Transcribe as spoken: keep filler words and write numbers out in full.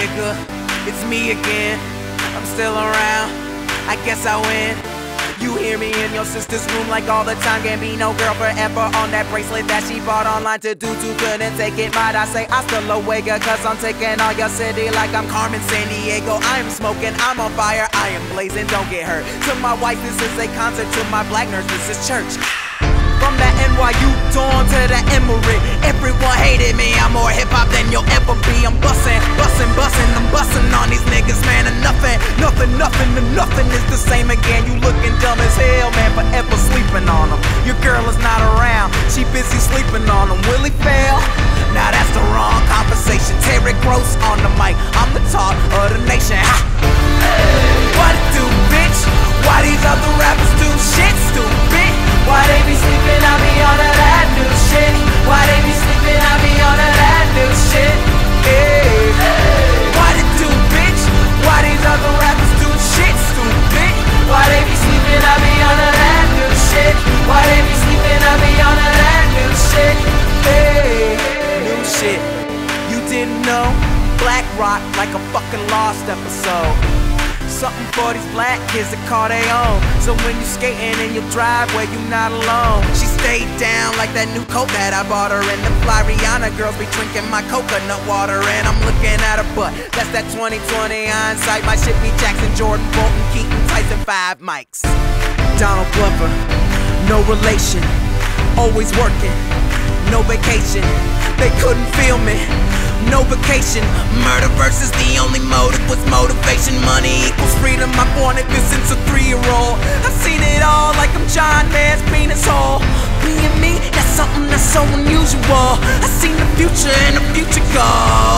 nigga, it's me again. I'm still around, I guess I win. You hear me in your sister's room like all the time. Gambino girl forever on that bracelet that she bought online to do too couldn't take it. Might I say hasta luego, cause I'm taking all your city like I'm Carmen Sandiego. I am smoking, I'm on fire, I am blazing, don't get hurt. To my wife this is a concert, to my black nurse this is church. From the N Y U Dawn to the Emory, everyone hated me, I'm more hip-hop than you'll ever be. I'm bussin', bussin', bussin', I'm bussin' on these niggas, man. And nothing, nothing, nothing, and nothing is the same again. You looking dumb as hell, man, forever sleeping on them. Your girl is not around, she busy sleeping on them. Will he fail? Now that's the wrong conversation. Terry Gross on the mic, I'm the talk of the nation. Ha! What it do, bitch? Why these other rappers do shit stupid? Why they be sleeping, I be on to that new shit. Why they be sleeping, I be on to that new shit. Hey. What it do, bitch? Why these other rappers do shit stupid? Why they be sleeping, I be on to that new shit. Why they be sleeping, I be on to that new shit. Hey. New shit. You didn't know? Black rock like a fucking Lost episode. Something for these black kids that call they own. So when you skating in your driveway, you not alone. She stayed down like that new coat that I bought her. And the fly Rihanna girls be drinking my coconut water. And I'm looking at her butt, that's that twenty twenty hindsight. My shit be Jackson, Jordan, Bolton, Keaton, Tyson, five mics. Donald Glover, no relation, always working, no vacation. They couldn't feel me, no vacation. Murder versus the only motive was motivation. Money equals freedom, I wanted this since a three-year-old. I've seen it all like I'm John Man's penis hole. Being me, that's something that's so unusual. I seen the future and the future go.